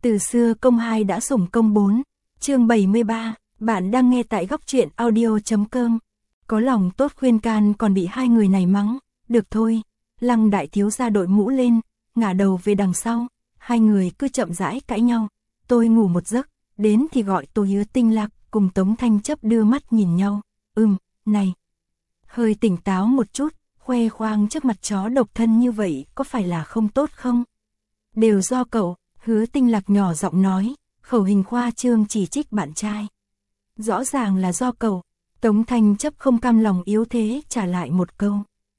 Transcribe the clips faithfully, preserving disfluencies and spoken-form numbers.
Từ xưa công hai đã sủng công bốn. Chương bảy mươi ba, bạn đang nghe tại góc truyện audio chấm com. Có lòng tốt khuyên can còn bị hai người này mắng, được thôi. Lăng đại thiếu gia đội mũ lên, ngả đầu về đằng sau, hai người cứ chậm rãi cãi nhau. Tôi ngủ một giấc, đến thì gọi tôi Hứa Tinh Lạc cùng Tống Thanh Chấp đưa mắt nhìn nhau. Ừm, này, hơi tỉnh táo một chút, khoe khoang trước mặt chó độc thân như vậy có phải là không tốt không? Đều do cậu, Hứa Tinh Lạc nhỏ giọng nói, khẩu hình khoa trương chỉ trích bạn trai. Rõ ràng là do cậu, Tống Thanh Chấp không cam lòng yếu thế trả lại một câu.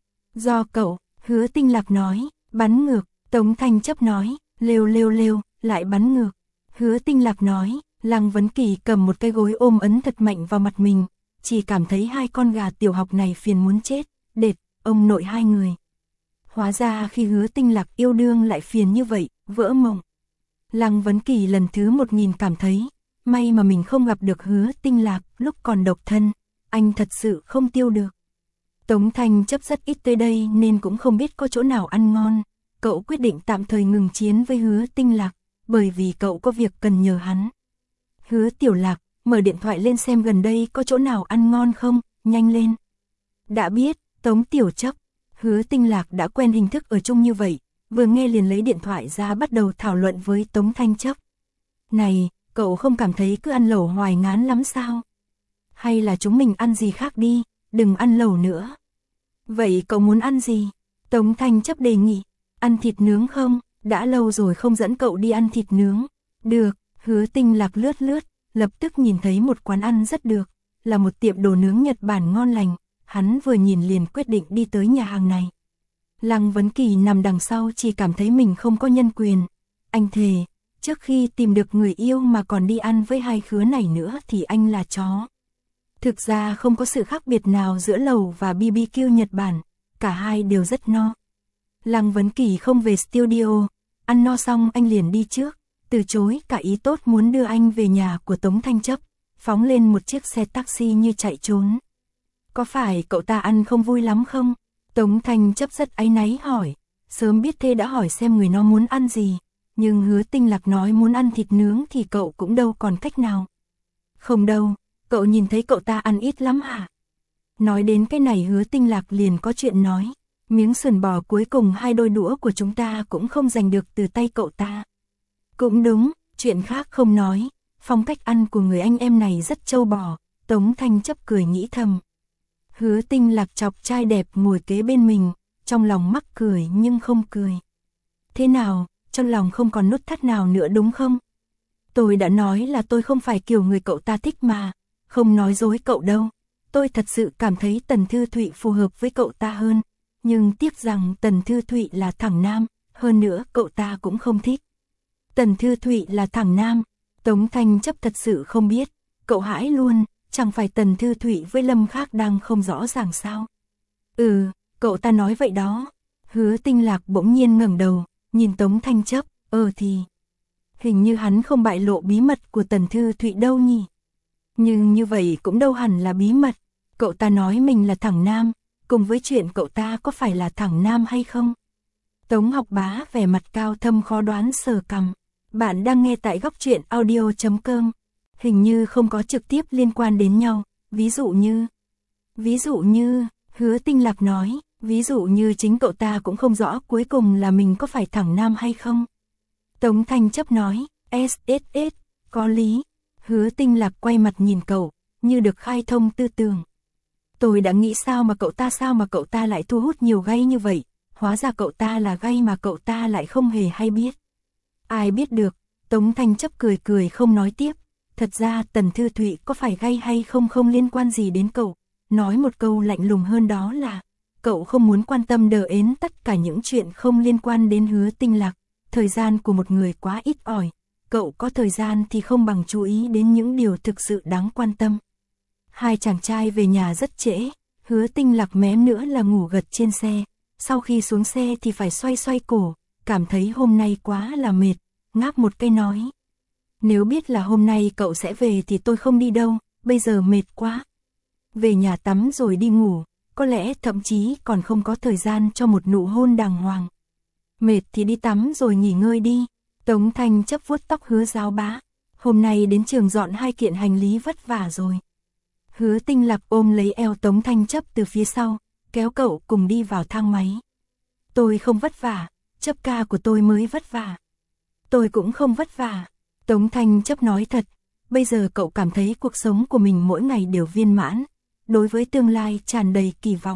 Do cậu, Hứa Tinh Lạc nói, bắn ngược, Tống Thanh Chấp nói, lêu lêu lêu, lại bắn ngược. Hứa Tinh Lạc nói, Lăng Vấn Kỳ cầm một cái gối ôm ấn thật mạnh vào mặt mình, chỉ cảm thấy hai con gà tiểu học này phiền muốn chết, đệt, ông nội hai người. Hóa ra khi Hứa Tinh Lạc yêu đương lại phiền như vậy, vỡ mộng. Lăng Vấn Kỳ lần thứ một nghìn cảm thấy, may mà mình không gặp được Hứa Tinh Lạc lúc còn độc thân, anh thật sự không tiêu được. Tống Thanh Chấp rất ít tới đây nên cũng không biết có chỗ nào ăn ngon, cậu quyết định tạm thời ngừng chiến với Hứa Tinh Lạc, bởi vì cậu có việc cần nhờ hắn. Hứa Tiểu Lạc, mở điện thoại lên xem gần đây có chỗ nào ăn ngon không, nhanh lên. Đã biết, Tống Tiểu Chấp. Hứa Tinh Lạc đã quen hình thức ở chung như vậy, vừa nghe liền lấy điện thoại ra bắt đầu thảo luận với Tống Thanh Chấp. Này, cậu không cảm thấy cứ ăn lẩu hoài ngán lắm sao? Hay là chúng mình ăn gì khác đi, đừng ăn lẩu nữa. Vậy cậu muốn ăn gì? Tống Thanh Chấp đề nghị, ăn thịt nướng không? Đã lâu rồi không dẫn cậu đi ăn thịt nướng. Được, Hứa Tinh Lạc lướt lướt, lập tức nhìn thấy một quán ăn rất được, là một tiệm đồ nướng Nhật Bản ngon lành. Hắn vừa nhìn liền quyết định đi tới nhà hàng này. Lăng Vấn Kỳ nằm đằng sau chỉ cảm thấy mình không có nhân quyền. Anh thề, trước khi tìm được người yêu mà còn đi ăn với hai khứa này nữa thì anh là chó. Thực ra không có sự khác biệt nào giữa lẩu và bê bê kiu Nhật Bản, cả hai đều rất no. Lăng Vấn Kỳ không về studio, ăn no xong anh liền đi trước, từ chối cả ý tốt muốn đưa anh về nhà của Tống Thanh Chấp, phóng lên một chiếc xe taxi như chạy trốn. Có phải cậu ta ăn không vui lắm không? Tống Thanh Chấp rất áy náy hỏi, sớm biết thế đã hỏi xem người nó muốn ăn gì, nhưng Hứa Tinh Lạc nói muốn ăn thịt nướng thì cậu cũng đâu còn cách nào. Không đâu, cậu nhìn thấy cậu ta ăn ít lắm hả? Nói đến cái này Hứa Tinh Lạc liền có chuyện nói, miếng sườn bò cuối cùng hai đôi đũa của chúng ta cũng không giành được từ tay cậu ta. Cũng đúng, chuyện khác không nói, phong cách ăn của người anh em này rất trâu bò, Tống Thanh Chấp cười nghĩ thầm. Hứa Tinh Lạc chọc trai đẹp ngồi kế bên mình, trong lòng mắc cười nhưng không cười. Thế nào, trong lòng không còn nút thắt nào nữa đúng không? Tôi đã nói là tôi không phải kiểu người cậu ta thích mà, không nói dối cậu đâu. Tôi thật sự cảm thấy Tần Thư Thụy phù hợp với cậu ta hơn, nhưng tiếc rằng Tần Thư Thụy là thằng nam, hơn nữa cậu ta cũng không thích. Tần Thư Thụy là thằng nam, Tống Thanh Chấp thật sự không biết, cậu hãi luôn. Chẳng phải Tần Thư Thụy với Lâm Khác đang không rõ ràng sao? Ừ, cậu ta nói vậy đó. Hứa Tinh Lạc bỗng nhiên ngẩng đầu, nhìn Tống Thanh Chấp, ờ thì. Hình như hắn không bại lộ bí mật của Tần Thư Thụy đâu nhỉ? Nhưng như vậy cũng đâu hẳn là bí mật. Cậu ta nói mình là thằng nam, cùng với chuyện cậu ta có phải là thằng nam hay không? Tống Học Bá vẻ mặt cao thâm khó đoán sờ cằm. Bạn đang nghe tại góc truyện audio chấm com. Hình như không có trực tiếp liên quan đến nhau, ví dụ như... Ví dụ như, Hứa Tinh Lạc nói, ví dụ như chính cậu ta cũng không rõ cuối cùng là mình có phải thằng nam hay không. Tống Thanh Chấp nói, ét ét ét, có lý. Hứa Tinh Lạc quay mặt nhìn cậu, như được khai thông tư tưởng. Tôi đã nghĩ sao mà cậu ta sao mà cậu ta lại thu hút nhiều gay như vậy, hóa ra cậu ta là gay mà cậu ta lại không hề hay biết. Ai biết được, Tống Thanh Chấp cười cười không nói tiếp. Thật ra Tần Thư Thụy có phải gay hay không không liên quan gì đến cậu, nói một câu lạnh lùng hơn đó là, cậu không muốn quan tâm đờ ến tất cả những chuyện không liên quan đến Hứa Tinh Lạc, thời gian của một người quá ít ỏi, cậu có thời gian thì không bằng chú ý đến những điều thực sự đáng quan tâm. Hai chàng trai về nhà rất trễ, Hứa Tinh Lạc mém nữa là ngủ gật trên xe, sau khi xuống xe thì phải xoay xoay cổ, cảm thấy hôm nay quá là mệt, ngáp một cái nói. Nếu biết là hôm nay cậu sẽ về thì tôi không đi đâu, bây giờ mệt quá. Về nhà tắm rồi đi ngủ, có lẽ thậm chí còn không có thời gian cho một nụ hôn đàng hoàng. Mệt thì đi tắm rồi nghỉ ngơi đi. Tống Thanh chấp vuốt tóc Hứa Giáo Bá. Hôm nay đến trường dọn hai kiện hành lý vất vả rồi. Hứa Tinh Lạc ôm lấy eo Tống Thanh chấp từ phía sau, kéo cậu cùng đi vào thang máy. Tôi không vất vả, chấp ca của tôi mới vất vả. Tôi cũng không vất vả. Tống Thanh chấp nói thật, bây giờ cậu cảm thấy cuộc sống của mình mỗi ngày đều viên mãn, đối với tương lai tràn đầy kỳ vọng.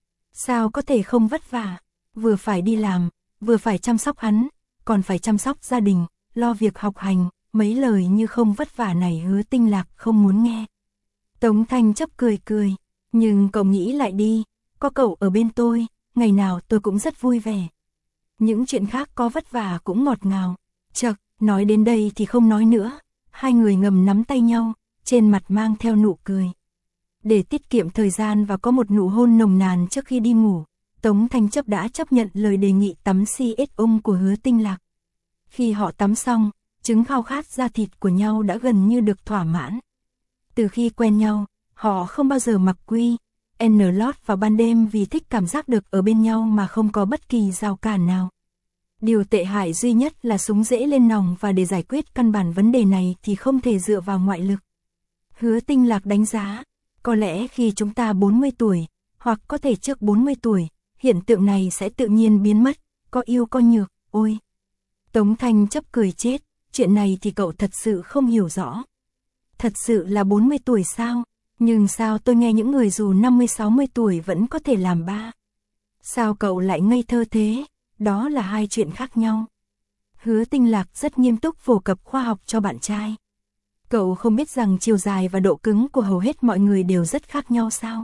Sao có thể không vất vả, vừa phải đi làm, vừa phải chăm sóc hắn, còn phải chăm sóc gia đình, lo việc học hành, mấy lời như không vất vả này Hứa Tinh Lạc không muốn nghe. Tống Thanh chấp cười cười, nhưng cậu nghĩ lại đi, có cậu ở bên tôi, ngày nào tôi cũng rất vui vẻ. Những chuyện khác có vất vả cũng ngọt ngào. Chậc, nói đến đây thì không nói nữa, hai người ngầm nắm tay nhau, trên mặt mang theo nụ cười. Để tiết kiệm thời gian và có một nụ hôn nồng nàn trước khi đi ngủ, Tống Thanh chấp đã chấp nhận lời đề nghị tắm si ét ung của Hứa Tinh Lạc. Khi họ tắm xong, chứng khao khát da thịt của nhau đã gần như được thỏa mãn. Từ khi quen nhau, họ không bao giờ mặc quy, N lót vào ban đêm vì thích cảm giác được ở bên nhau mà không có bất kỳ rào cản nào. Điều tệ hại duy nhất là súng dễ lên nòng và để giải quyết căn bản vấn đề này thì không thể dựa vào ngoại lực. Hứa Tinh Lạc đánh giá, có lẽ khi chúng ta bốn mươi tuổi, hoặc có thể trước bốn mươi tuổi, hiện tượng này sẽ tự nhiên biến mất, có yêu có nhược, ôi. Tống Thanh chấp cười chết, chuyện này thì cậu thật sự không hiểu rõ. Thật sự là bốn mươi tuổi sao? Nhưng sao tôi nghe những người dù năm mươi sáu mươi tuổi vẫn có thể làm ba? Sao cậu lại ngây thơ thế? Đó là hai chuyện khác nhau. Hứa Tinh Lạc rất nghiêm túc phổ cập khoa học cho bạn trai. Cậu không biết rằng chiều dài và độ cứng của hầu hết mọi người đều rất khác nhau sao?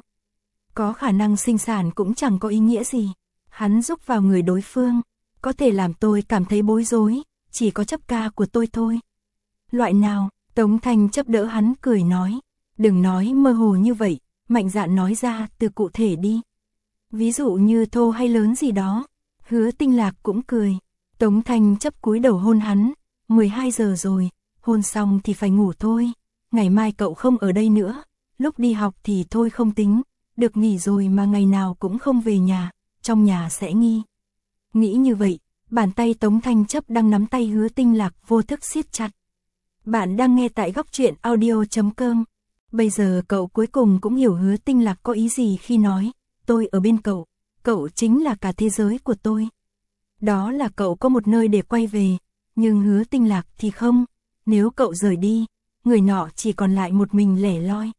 Có khả năng sinh sản cũng chẳng có ý nghĩa gì. Hắn giúp vào người đối phương, có thể làm tôi cảm thấy bối rối, chỉ có chấp ca của tôi thôi. Loại nào? Tống Thanh chấp đỡ hắn cười nói. Đừng nói mơ hồ như vậy, mạnh dạn nói ra từ cụ thể đi. Ví dụ như thô hay lớn gì đó. Hứa Tinh Lạc cũng cười. Tống Thanh chấp cúi đầu hôn hắn. mười hai giờ rồi, hôn xong thì phải ngủ thôi. Ngày mai cậu không ở đây nữa. Lúc đi học thì thôi không tính. Được nghỉ rồi mà ngày nào cũng không về nhà, trong nhà sẽ nghi. Nghĩ như vậy, bàn tay Tống Thanh chấp đang nắm tay Hứa Tinh Lạc vô thức siết chặt. Bạn đang nghe tại góc truyện audio chấm com. Bây giờ cậu cuối cùng cũng hiểu Hứa Tinh Lạc có ý gì khi nói, tôi ở bên cậu, cậu chính là cả thế giới của tôi. Đó là cậu có một nơi để quay về, nhưng Hứa Tinh Lạc thì không, nếu cậu rời đi, người nọ chỉ còn lại một mình lẻ loi.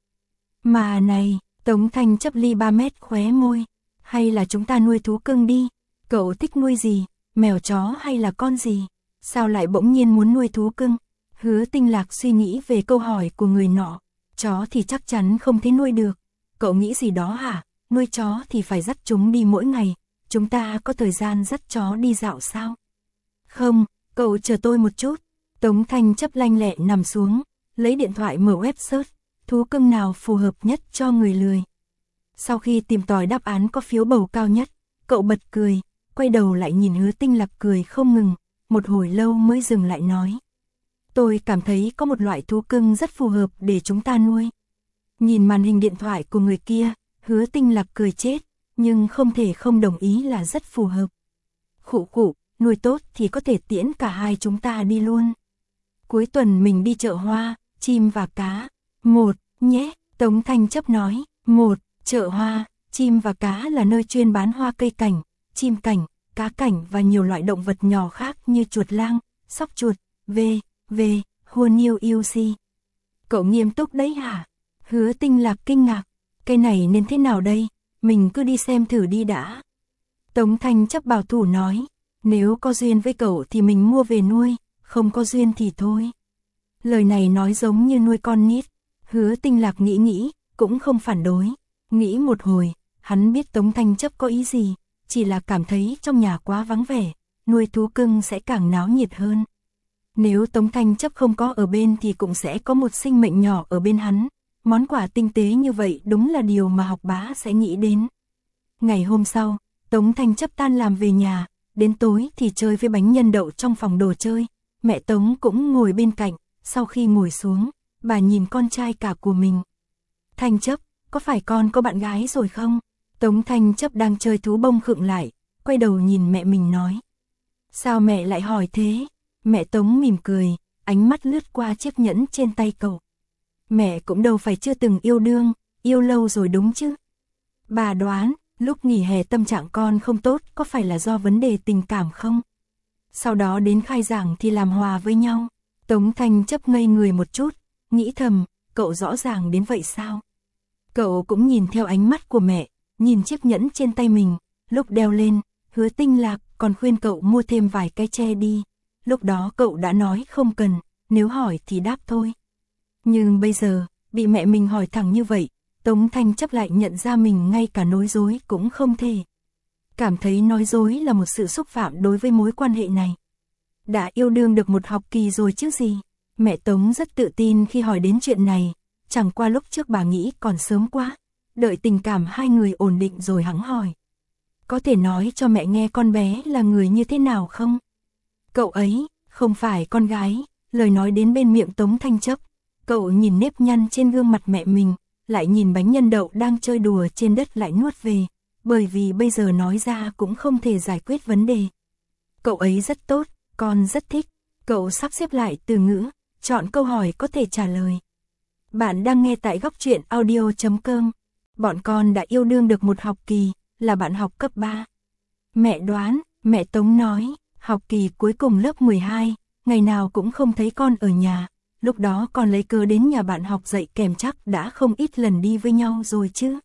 Mà này, Tống Thanh chấp ly ba mét khóe môi, hay là chúng ta nuôi thú cưng đi, cậu thích nuôi gì, mèo chó hay là con gì, sao lại bỗng nhiên muốn nuôi thú cưng? Hứa Tinh Lạc suy nghĩ về câu hỏi của người nọ. Chó thì chắc chắn không thể nuôi được. Cậu nghĩ gì đó hả? Nuôi chó thì phải dắt chúng đi mỗi ngày. Chúng ta có thời gian dắt chó đi dạo sao? Không, cậu chờ tôi một chút. Tống Thanh chấp lanh lẹ nằm xuống, lấy điện thoại mở web search. Thú cưng nào phù hợp nhất cho người lười? Sau khi tìm tòi đáp án có phiếu bầu cao nhất, cậu bật cười, quay đầu lại nhìn Hứa Tinh Lạc cười không ngừng. Một hồi lâu mới dừng lại nói. Tôi cảm thấy có một loại thú cưng rất phù hợp để chúng ta nuôi. Nhìn màn hình điện thoại của người kia, Hứa Tinh Lạc cười chết, nhưng không thể không đồng ý là rất phù hợp. Khụ khụ, nuôi tốt thì có thể tiễn cả hai chúng ta đi luôn. Cuối tuần mình đi chợ hoa, chim và cá. Một, nhé, Tống Thanh chấp nói. Một, chợ hoa, chim và cá là nơi chuyên bán hoa cây cảnh, chim cảnh, cá cảnh và nhiều loại động vật nhỏ khác như chuột lang, sóc chuột, v. Về, Huôn yêu yêu si. Cậu nghiêm túc đấy hả? Hứa Tinh Lạc kinh ngạc. Cái này nên thế nào đây? Mình cứ đi xem thử đi đã. Tống Thanh chấp bảo thủ nói. Nếu có duyên với cậu thì mình mua về nuôi, không có duyên thì thôi. Lời này nói giống như nuôi con nít. Hứa Tinh Lạc nghĩ nghĩ, cũng không phản đối. Nghĩ một hồi, hắn biết Tống Thanh chấp có ý gì, chỉ là cảm thấy trong nhà quá vắng vẻ, nuôi thú cưng sẽ càng náo nhiệt hơn. Nếu Tống Thanh chấp không có ở bên thì cũng sẽ có một sinh mệnh nhỏ ở bên hắn. Món quà tinh tế như vậy đúng là điều mà học bá sẽ nghĩ đến. Ngày hôm sau, Tống Thanh chấp tan làm về nhà, đến tối thì chơi với bánh nhân đậu trong phòng đồ chơi. Mẹ Tống cũng ngồi bên cạnh, sau khi ngồi xuống, bà nhìn con trai cả của mình. Thanh chấp, có phải con có bạn gái rồi không? Tống Thanh chấp đang chơi thú bông khựng lại, quay đầu nhìn mẹ mình nói. Sao mẹ lại hỏi thế? Mẹ Tống mỉm cười, ánh mắt lướt qua chiếc nhẫn trên tay cậu. Mẹ cũng đâu phải chưa từng yêu đương, yêu lâu rồi đúng chứ? Bà đoán, lúc nghỉ hè tâm trạng con không tốt có phải là do vấn đề tình cảm không? Sau đó đến khai giảng thì làm hòa với nhau. Tống Thanh Chấp ngây người một chút, nghĩ thầm, cậu rõ ràng đến vậy sao? Cậu cũng nhìn theo ánh mắt của mẹ, nhìn chiếc nhẫn trên tay mình, lúc đeo lên, Hứa Tinh Lạc còn khuyên cậu mua thêm vài cái che đi. Lúc đó cậu đã nói không cần, nếu hỏi thì đáp thôi. Nhưng bây giờ, bị mẹ mình hỏi thẳng như vậy, Tống Thanh Chấp lại nhận ra mình ngay cả nói dối cũng không thể. Cảm thấy nói dối là một sự xúc phạm đối với mối quan hệ này. Đã yêu đương được một học kỳ rồi chứ gì. Mẹ Tống rất tự tin khi hỏi đến chuyện này, chẳng qua lúc trước bà nghĩ còn sớm quá, đợi tình cảm hai người ổn định rồi hẵng hỏi. Có thể nói cho mẹ nghe con bé là người như thế nào không? Cậu ấy, không phải con gái, lời nói đến bên miệng Tống Thanh Chấp. Cậu nhìn nếp nhăn trên gương mặt mẹ mình, lại nhìn bánh nhân đậu đang chơi đùa trên đất lại nuốt về, bởi vì bây giờ nói ra cũng không thể giải quyết vấn đề. Cậu ấy rất tốt, con rất thích. Cậu sắp xếp lại từ ngữ, chọn câu hỏi có thể trả lời. Bạn đang nghe tại góc truyện audio chấm com. Bọn con đã yêu đương được một học kỳ, là bạn học cấp ba. Mẹ đoán, mẹ Tống nói, học kỳ cuối cùng lớp mười hai, ngày nào cũng không thấy con ở nhà. Lúc đó con lấy cớ đến nhà bạn học dạy kèm chắc đã không ít lần đi với nhau rồi chứ.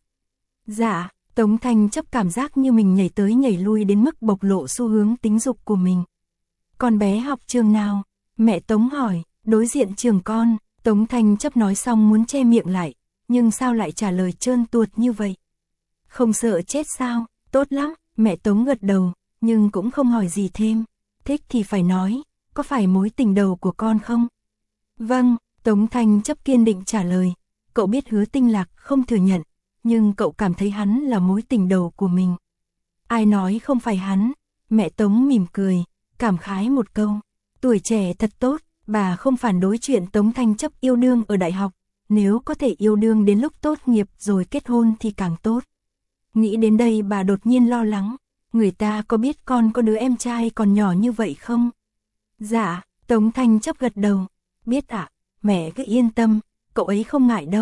Dạ, Tống Thanh Chấp cảm giác như mình nhảy tới nhảy lui đến mức bộc lộ xu hướng tính dục của mình. Con bé học trường nào? Mẹ Tống hỏi, đối diện trường con. Tống Thanh Chấp nói xong muốn che miệng lại, nhưng sao lại trả lời trơn tuột như vậy? Không sợ chết sao? Tốt lắm, mẹ Tống gật đầu, nhưng cũng không hỏi gì thêm. Thích thì phải nói, có phải mối tình đầu của con không? Vâng, Tống Thanh Chấp kiên định trả lời. Cậu biết Hứa Tinh Lạc không thừa nhận, nhưng cậu cảm thấy hắn là mối tình đầu của mình. Ai nói không phải hắn? Mẹ Tống mỉm cười, cảm khái một câu. Tuổi trẻ thật tốt, bà không phản đối chuyện Tống Thanh Chấp yêu đương ở đại học. Nếu có thể yêu đương đến lúc tốt nghiệp rồi kết hôn thì càng tốt. Nghĩ đến đây bà đột nhiên lo lắng. Người ta có biết con có đứa em trai còn nhỏ như vậy không? Dạ, Tống Thanh Chấp gật đầu. Biết ạ, à, mẹ cứ yên tâm, cậu ấy không ngại đâu.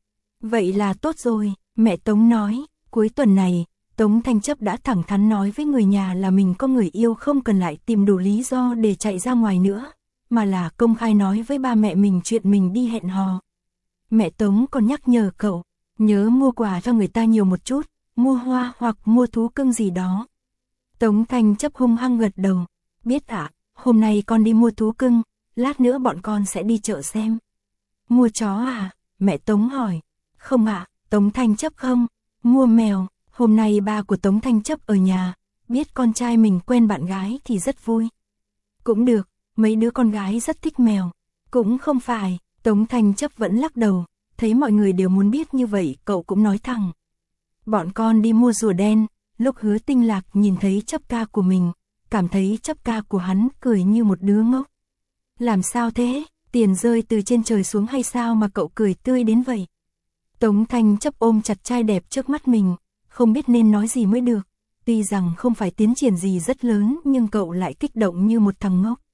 Vậy là tốt rồi, mẹ Tống nói. Cuối tuần này, Tống Thanh Chấp đã thẳng thắn nói với người nhà là mình có người yêu, không cần lại tìm đủ lý do để chạy ra ngoài nữa, mà là công khai nói với ba mẹ mình chuyện mình đi hẹn hò. Mẹ Tống còn nhắc nhở cậu, nhớ mua quà cho người ta nhiều một chút, mua hoa hoặc mua thú cưng gì đó. Tống Thanh Chấp hung hăng gật đầu, biết ạ, à, hôm nay con đi mua thú cưng, lát nữa bọn con sẽ đi chợ xem. Mua chó à? Mẹ Tống hỏi. Không ạ, à, Tống Thanh Chấp không, mua mèo. Hôm nay ba của Tống Thanh Chấp ở nhà, biết con trai mình quen bạn gái thì rất vui. Cũng được, mấy đứa con gái rất thích mèo. Cũng không phải, Tống Thanh Chấp vẫn lắc đầu, thấy mọi người đều muốn biết như vậy cậu cũng nói thẳng. Bọn con đi mua rùa đen. Lúc Hứa Tinh Lạc nhìn thấy Chấp ca của mình, cảm thấy Chấp ca của hắn cười như một đứa ngốc. Làm sao thế, tiền rơi từ trên trời xuống hay sao mà cậu cười tươi đến vậy? Tống Thanh Chấp ôm chặt trai đẹp trước mắt mình, không biết nên nói gì mới được. Tuy rằng không phải tiến triển gì rất lớn nhưng cậu lại kích động như một thằng ngốc.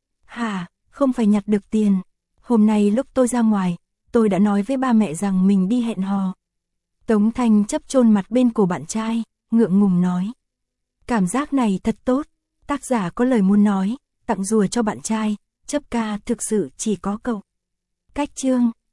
Hả, không phải nhặt được tiền. Hôm nay lúc tôi ra ngoài, tôi đã nói với ba mẹ rằng mình đi hẹn hò. Tống Thanh Chấp chôn mặt bên cổ bạn trai, ngượng ngùng nói. Cảm giác này thật tốt, tác giả có lời muốn nói, tặng rùa cho bạn trai, Chấp ca thực sự chỉ có cậu. Cách chương